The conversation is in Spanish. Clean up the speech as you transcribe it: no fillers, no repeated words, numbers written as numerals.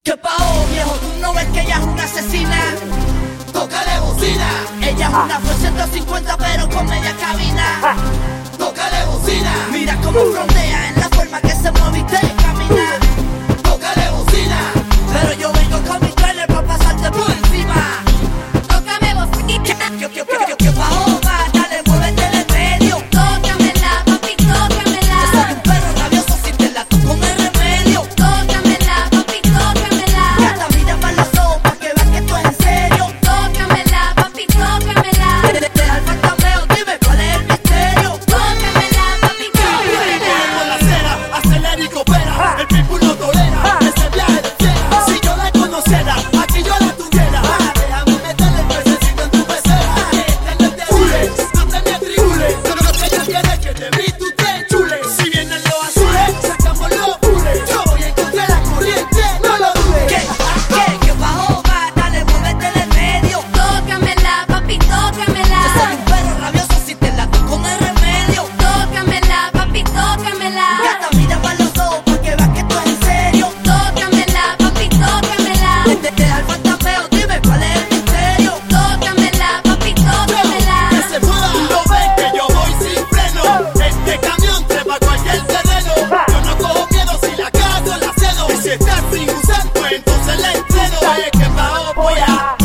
¿Qué paó, viejo? ¿Tú no ves que ella es una asesina? ¡Tócale bocina! Ella es una Ford 150 pero con media cabina. ¡Tócale bocina! Mira cómo frontea en la forma que se mueve y te camina. ¡Tócale bocina! Pero yo vengo con mi trailer pa' pasarte por encima. Tócame bocina. ¿Qué paó, va? Dale, muévete en el medio. Tócamela, papi, Yo tócamela. soy un perro rabioso si te la toco no hay remedio. Tócamela, papi, tócamela. Gata, mira pa' los ojos pa' que veas que esto es en serio. Tócamela, papi, tócamela. Te da el fantasmeo, dime cuál es el misterio. Tócamela, papi, tócamela. Con la cera, acelera y coopera. El pitbull no tolera ese viaje de fiera. Si yo la conociera, aquí yo la tuviera. Déjame meterle el pececito en tu pecera. Este no es de hule, no te me atribules. Lo que ella tiene que de mí tú te chules. Si vienen los azules, sacamos los bules. Yo voy en contra de la corriente, no lo dudes. ¿Qué bajó, va? Dale, muévete en el medio. Tócamela, papi, Yo soy tócamela. un perro rabioso si te la toco no hay remedio. Tócamela, papi, tócamela. Gata, mira pa' los ojos pa' que veas que esto es en serio. Tócamela, papi, tócamela. Te da el fantasmeo, dime cuál es el misterio. Tócamela, papi, tócamela. Que se mueva, lo ven que yo voy sin freno. Este camión trepa cualquier terreno. Yo no cojo miedo si la cago la cedo. Y si estás sin usar, pues entonces la entreno. Es que pa' voy a